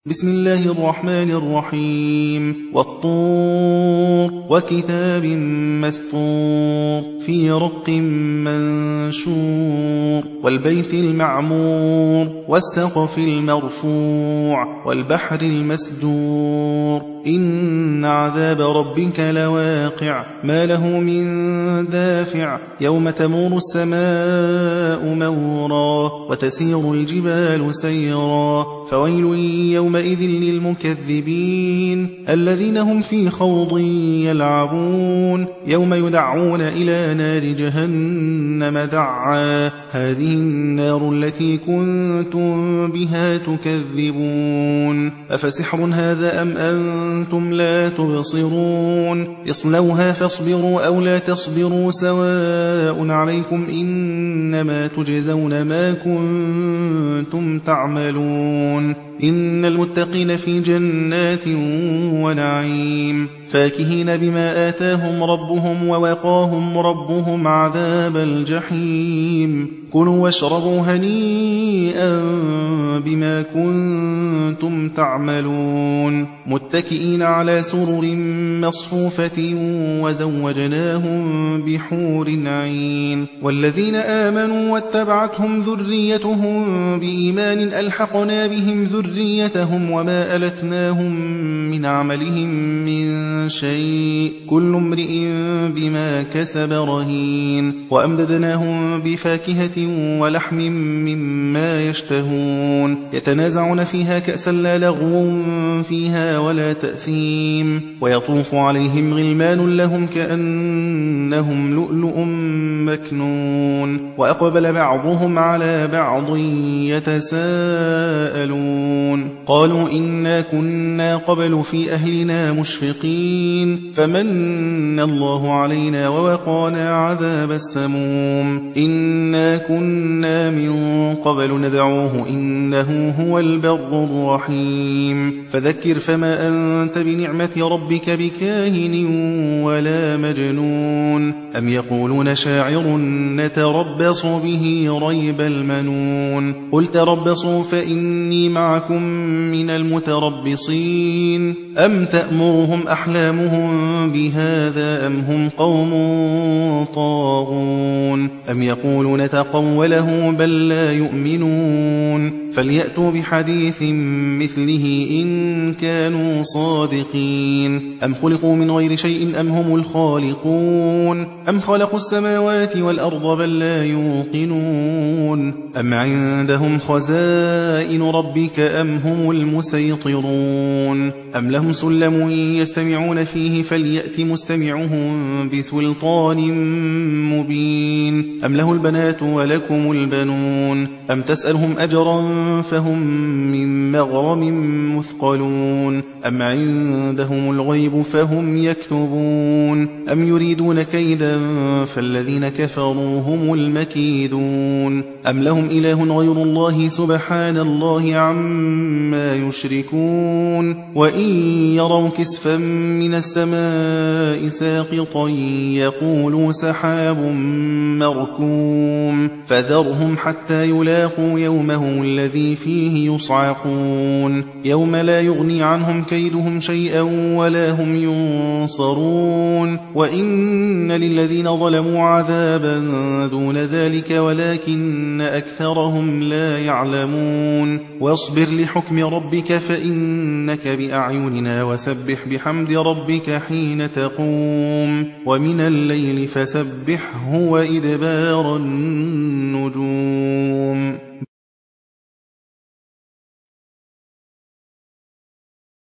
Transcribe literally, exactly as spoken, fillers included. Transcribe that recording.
بسم الله الرحمن الرحيم والطور وكتاب مسطور في رق منشور والبيت المعمور والسقف المرفوع والبحر المسجور إن عذاب ربك لواقع ما له من دافع يوم تمور السماء مورا وتسير الجبال سيرا فويل يومئذ للمكذبين الذين هم في خوض يلعبون يوم يدعون إلى نار جهنم دعا هذه النار التي كنتم بها تكذبون أفسحر هذا أم أنتم لا تبصرون اصلوها فاصبروا أو لا تصبروا سواء عليكم إنما تجزون ما كنتم تعملون إن المتقين في جنات ونعيم فاكهين بما آتاهم ربهم ووقاهم ربهم عذاب الجحيم كلوا واشربوا هنيئا بما كنتم تعملون متكئين على سرر مصفوفة وزوجناهم بحور عين والذين آمنوا واتبعتهم ذريتهم بإيمان ألحقنا بهم ذريتهم وما ألتناهم من عملهم من شيء كل امرئ بما كسب رهين وأمددناهم بفاكهة ولحم مما يشتهون يتنازعون فيها كأسا لا لغو فيها ولا تأثيم ويطوف عليهم غلمان لهم كأنهم لؤلؤ مكنون وأقبل بعضهم على بعض يتساءلون قالوا إنا كنا قبل في أهلنا مشفقين فمن الله علينا ووقانا عذاب السموم إنا كنا من قبل ندعوه إنه هو البر الرحيم فذكر فما أنت بنعمة ربك بكاهن ولا مجنون أم يقولون شاعر نتربص به ريب المنون قل تربصوا فإني معكم من المتربصين أم تأمرهم أحلامهم بهذا أم هم قوم طاغون أم يقولون تقوله بل لا يؤمنون فليأتوا بحديث مثله إن كانوا صادقين أم خلقوا من غير شيء أم هم الخالقون أم خلقوا السماوات والأرض بل لا يوقنون أم عندهم خزائن ربك أم هم المسيطرون أم لهم سلم يستمعون فيه فليأت مستمعهم بسلطان مبين أم له البنات ولكم البنون أم تسألهم أجرا فهم من مغرم مثقلون أم عندهم الغيب فهم يكتبون أم يريدون كيدا فالذين كفروا هم المكيدون أم لهم إله غير الله سبحان الله عما يشركون وإن يروا كسفا من السماء ساقطا يقولوا سحاب مركوم فذرهم حتى يلاقوا يومهم الذي فيه يصعقون يوم لا يغني عنهم كيدهم شيئا ولا هم ينصرون وإن للذين ظلموا عذابا دون ذلك ولكن أكثرهم لا يعلمون واصبر لحكم ربك فإنك بأعيننا وسبح بحمد ربك حين تقوم ومن الليل فسبحه وإدبار النجوم